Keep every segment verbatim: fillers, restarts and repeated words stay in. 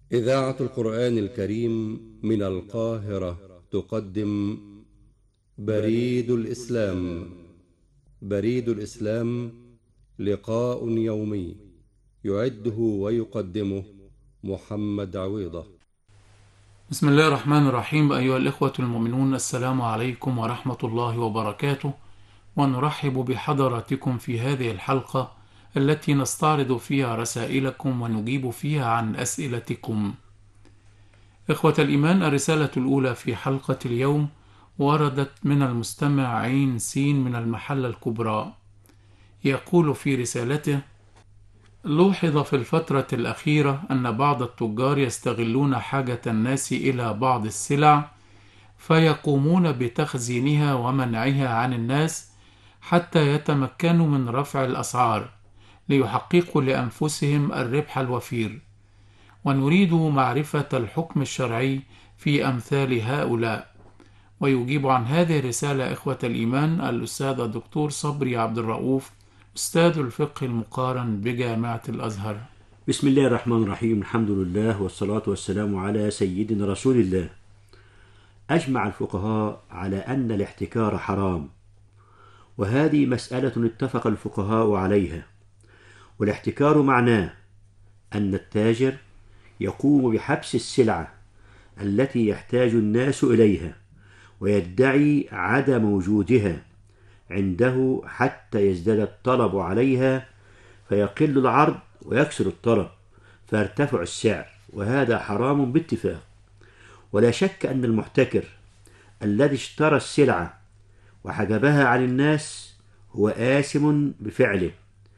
إذاعة القرآن الكريم من القاهرة تقدم بريد الإسلام. بريد الإسلام لقاء يومي يعده ويقدمه محمد عويضة. بسم الله الرحمن الرحيم. أيها الإخوة المؤمنون، السلام عليكم ورحمة الله وبركاته، ونرحب بحضراتكم في هذه الحلقة التي نستعرض فيها رسائلكم ونجيب فيها عن أسئلتكم. إخوة الإيمان، الرسالة الأولى في حلقة اليوم وردت من المستمع عين سين من المحلة الكبرى. يقول في رسالته: لوحظ في الفترة الأخيرة أن بعض التجار يستغلون حاجة الناس إلى بعض السلع فيقومون بتخزينها ومنعها عن الناس حتى يتمكنوا من رفع الأسعار ليحققوا لأنفسهم الربح الوفير، ونريد معرفة الحكم الشرعي في أمثال هؤلاء. ويجيب عن هذه الرسالة إخوة الإيمان الأستاذ الدكتور صبري عبد الرؤوف، أستاذ الفقه المقارن بجامعة الأزهر. بسم الله الرحمن الرحيم. الحمد لله والصلاة والسلام على سيدنا رسول الله. أجمع الفقهاء على أن الاحتكار حرام، وهذه مسألة اتفق الفقهاء عليها. والاحتكار معناه أن التاجر يقوم بحبس السلعة التي يحتاج الناس إليها ويدعي عدم وجودها عنده حتى يزداد الطلب عليها فيقل العرض ويكسر الطلب فيرتفع السعر، وهذا حرام باتفاق. ولا شك أن المحتكر الذي اشترى السلعة وحجبها عن الناس هو آثم بفعله،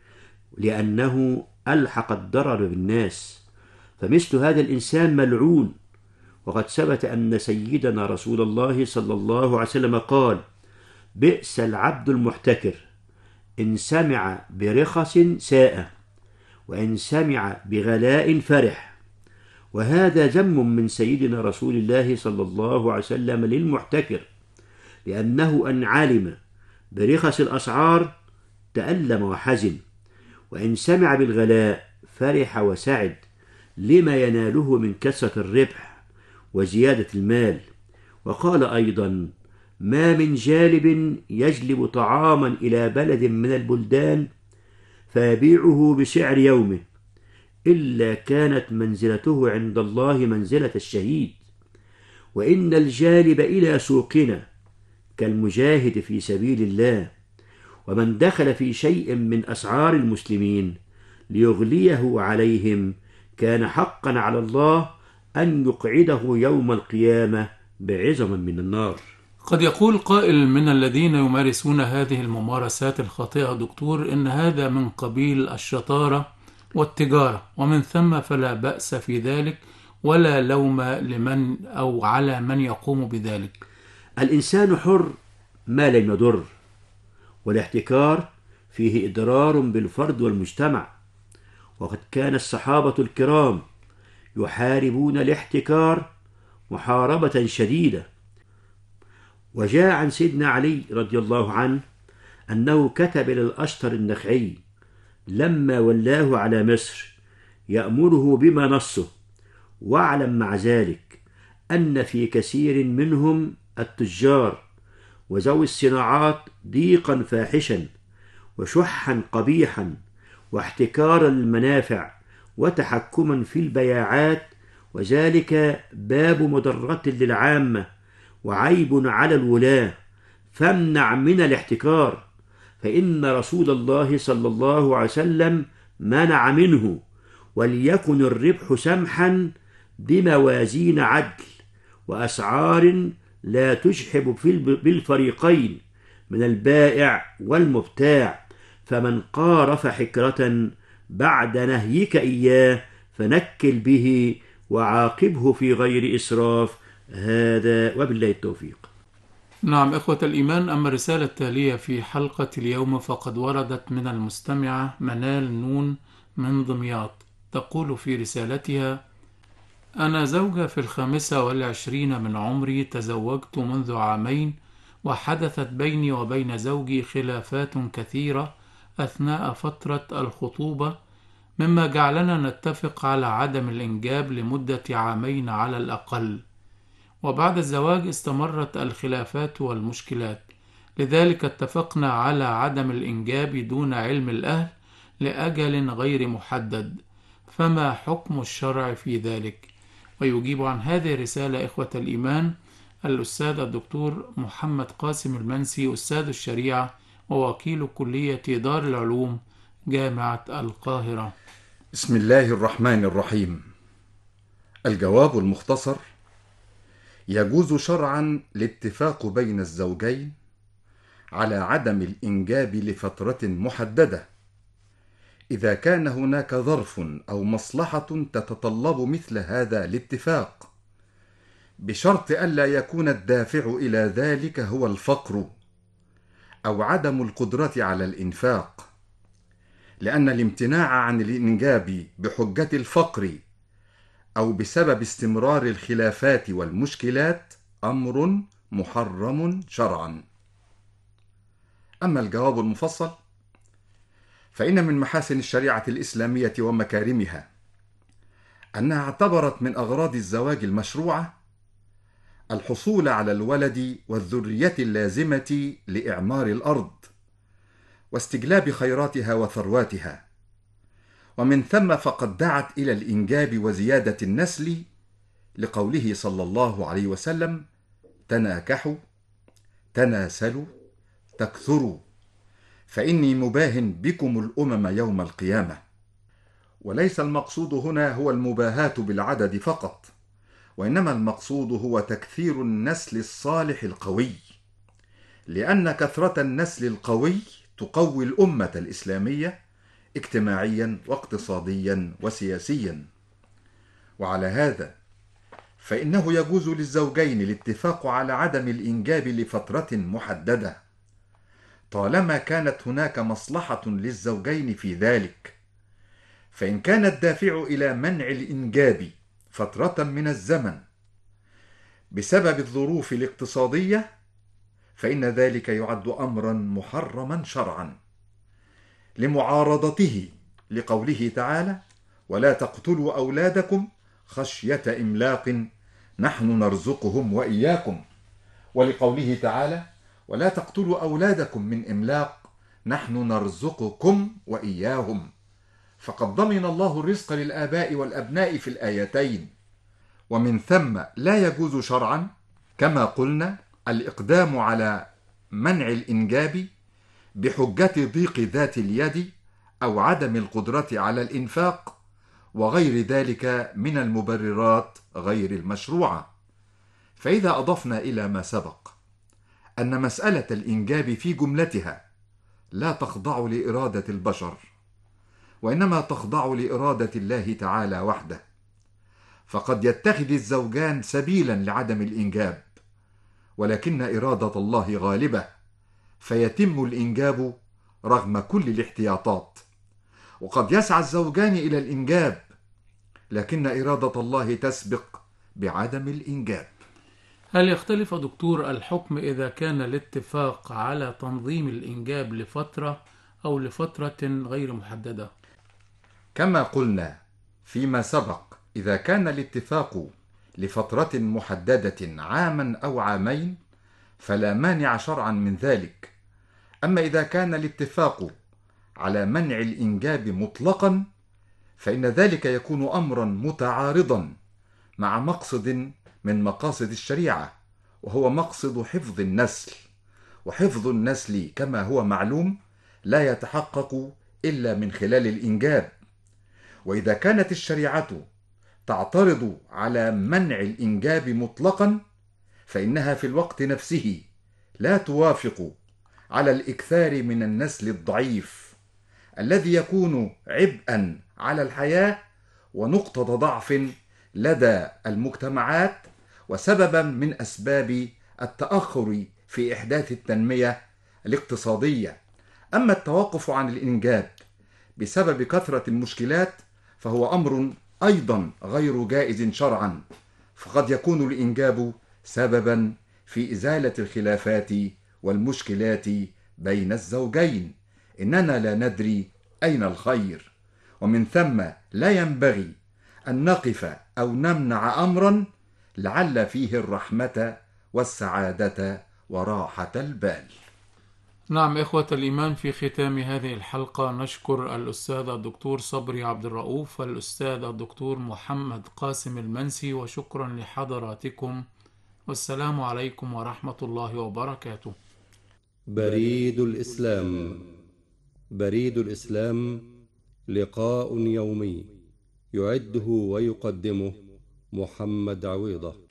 لأنه ألحق الضرر بالناس، فمثل هذا الإنسان ملعون. وقد ثبت أن سيدنا رسول الله صلى الله عليه وسلم قال: بئس العبد المحتكر، إن سمع برخص ساء، وإن سمع بغلاء فرح. وهذا ذم من سيدنا رسول الله صلى الله عليه وسلم للمحتكر، لأنه أن علم برخص الأسعار تألم وحزن، وإن سمع بالغلاء فرح وسعد لما يناله من كثرة الربح وزيادة المال. وقال أيضا: ما من جالب يجلب طعاما إلى بلد من البلدان فيبيعه بسعر يومه إلا كانت منزلته عند الله منزلة الشهيد. وإن الجالب إلى سوقنا كالمجاهد في سبيل الله، ومن دخل في شيء من أسعار المسلمين ليغليه عليهم كان حقا على الله أن يقعده يوم القيامة بعظم من النار. قد يقول قائل من الذين يمارسون هذه الممارسات الخاطئة دكتور إن هذا من قبيل الشطارة والتجارة، ومن ثم فلا بأس في ذلك ولا لوم لمن أو على من يقوم بذلك. الإنسان حر ما لم يضر، والاحتكار فيه إضرار بالفرد والمجتمع. وقد كان الصحابة الكرام يحاربون الاحتكار محاربة شديدة. وجاء عن سيدنا علي رضي الله عنه أنه كتب إلى الأشتر النخعي لما ولاه على مصر يأمره بما نصه: واعلم مع ذلك أن في كثير منهم التجار وذوي الصناعات ضيقا فاحشا وشحا قبيحا واحتكارا للمنافع وتحكما في البياعات، وذلك باب مضرة للعامة وعيب على الولاة، فامنع من الاحتكار، فإن رسول الله صلى الله عليه وسلم منع منه، وليكن الربح سمحا بموازين عدل وأسعار لا تشحب بالفريقين من البائع والمبتاع. فمن قارف حكرة بعد نهيك إياه فنكل به وعاقبه في غير إسراف. هذا وبالله التوفيق. نعم إخوة الإيمان، أما الرسالة التالية في حلقة اليوم فقد وردت من المستمعة منال نون من دمياط. تقول في رسالتها: أنا زوجة في الخامسة والعشرين من عمري، تزوجت منذ عامين، وحدثت بيني وبين زوجي خلافات كثيرة أثناء فترة الخطوبة مما جعلنا نتفق على عدم الإنجاب لمدة عامين على الأقل. وبعد الزواج استمرت الخلافات والمشكلات، لذلك اتفقنا على عدم الإنجاب دون علم الأهل لأجل غير محدد، فما حكم الشرع في ذلك؟ ويجيب عن هذه الرسالة إخوة الإيمان الأستاذ الدكتور محمد قاسم المنسي، أستاذ الشريعة ووكيل كلية دار العلوم جامعة القاهرة. بسم الله الرحمن الرحيم. الجواب المختصر: يجوز شرعا الاتفاق بين الزوجين على عدم الإنجاب لفترة محددة إذا كان هناك ظرف أو مصلحة تتطلب مثل هذا الاتفاق، بشرط ألا يكون الدافع إلى ذلك هو الفقر أو عدم القدرة على الإنفاق، لأن الامتناع عن الإنجاب بحجة الفقر أو بسبب استمرار الخلافات والمشكلات أمر محرم شرعا. أما الجواب المفصل فإن من محاسن الشريعة الإسلامية ومكارمها أنها اعتبرت من أغراض الزواج المشروعة الحصول على الولد والذرية اللازمة لإعمار الأرض واستجلاب خيراتها وثرواتها، ومن ثم فقد دعت إلى الإنجاب وزيادة النسل لقوله صلى الله عليه وسلم: تناكحوا تناسلوا تكثروا فإني مباهن بكم الأمم يوم القيامة. وليس المقصود هنا هو المباهاة بالعدد فقط، وإنما المقصود هو تكثير النسل الصالح القوي، لأن كثرة النسل القوي تقوي الأمة الإسلامية اجتماعيا واقتصاديا وسياسيا. وعلى هذا فإنه يجوز للزوجين الاتفاق على عدم الإنجاب لفترة محددة طالما كانت هناك مصلحة للزوجين في ذلك، فإن كان الدافع إلى منع الإنجاب فترة من الزمن بسبب الظروف الاقتصادية فإن ذلك يعد أمرا محرما شرعا لمعارضته لقوله تعالى: ولا تقتلوا أولادكم خشية إملاق نحن نرزقهم وإياكم، ولقوله تعالى: ولا تقتلوا أولادكم من إملاق نحن نرزقكم وإياهم، فقد ضمن الله الرزق للآباء والأبناء في الآيتين. ومن ثم لا يجوز شرعا كما قلنا الإقدام على منع الإنجاب بحجة ضيق ذات اليد أو عدم القدرة على الإنفاق وغير ذلك من المبررات غير المشروعة. فإذا أضفنا إلى ما سبق أن مسألة الإنجاب في جملتها لا تخضع لإرادة البشر، وإنما تخضع لإرادة الله تعالى وحده، فقد يتخذ الزوجان سبيلا لعدم الإنجاب، ولكن إرادة الله غالبة فيتم الإنجاب رغم كل الاحتياطات. وقد يسعى الزوجان إلى الإنجاب لكن إرادة الله تسبق بعدم الإنجاب. هل يختلف دكتور الحكم إذا كان الاتفاق على تنظيم الإنجاب لفترة أو لفترة غير محددة؟ كما قلنا فيما سبق، إذا كان الاتفاق لفترة محددة عاما أو عامين فلا مانع شرعا من ذلك. أما إذا كان الاتفاق على منع الإنجاب مطلقا فإن ذلك يكون أمرا متعارضا مع مقصد من مقاصد الشريعة، وهو مقصد حفظ النسل، وحفظ النسل كما هو معلوم لا يتحقق إلا من خلال الإنجاب. وإذا كانت الشريعة تعترض على منع الإنجاب مطلقا فإنها في الوقت نفسه لا توافق على الإكثار من النسل الضعيف الذي يكون عبئا على الحياة ونقطة ضعف لدى المجتمعات وسببا من أسباب التأخر في إحداث التنمية الاقتصادية. أما التوقف عن الإنجاب بسبب كثرة المشكلات فهو أمر أيضا غير جائز شرعا، فقد يكون الإنجاب سببا في إزالة الخلافات والمشكلات بين الزوجين. إننا لا ندري أين الخير، ومن ثم لا ينبغي أن نقف أو نمنع أمرا لعل فيه الرحمة والسعادة وراحة البال. نعم إخوة الإيمان، في ختام هذه الحلقة نشكر الأستاذ الدكتور صبري عبد الرؤوف والأستاذ الدكتور محمد قاسم المنسي، وشكرا لحضراتكم، والسلام عليكم ورحمة الله وبركاته. بريد الإسلام. بريد الإسلام لقاء يومي يعده ويقدمه محمد عويضة.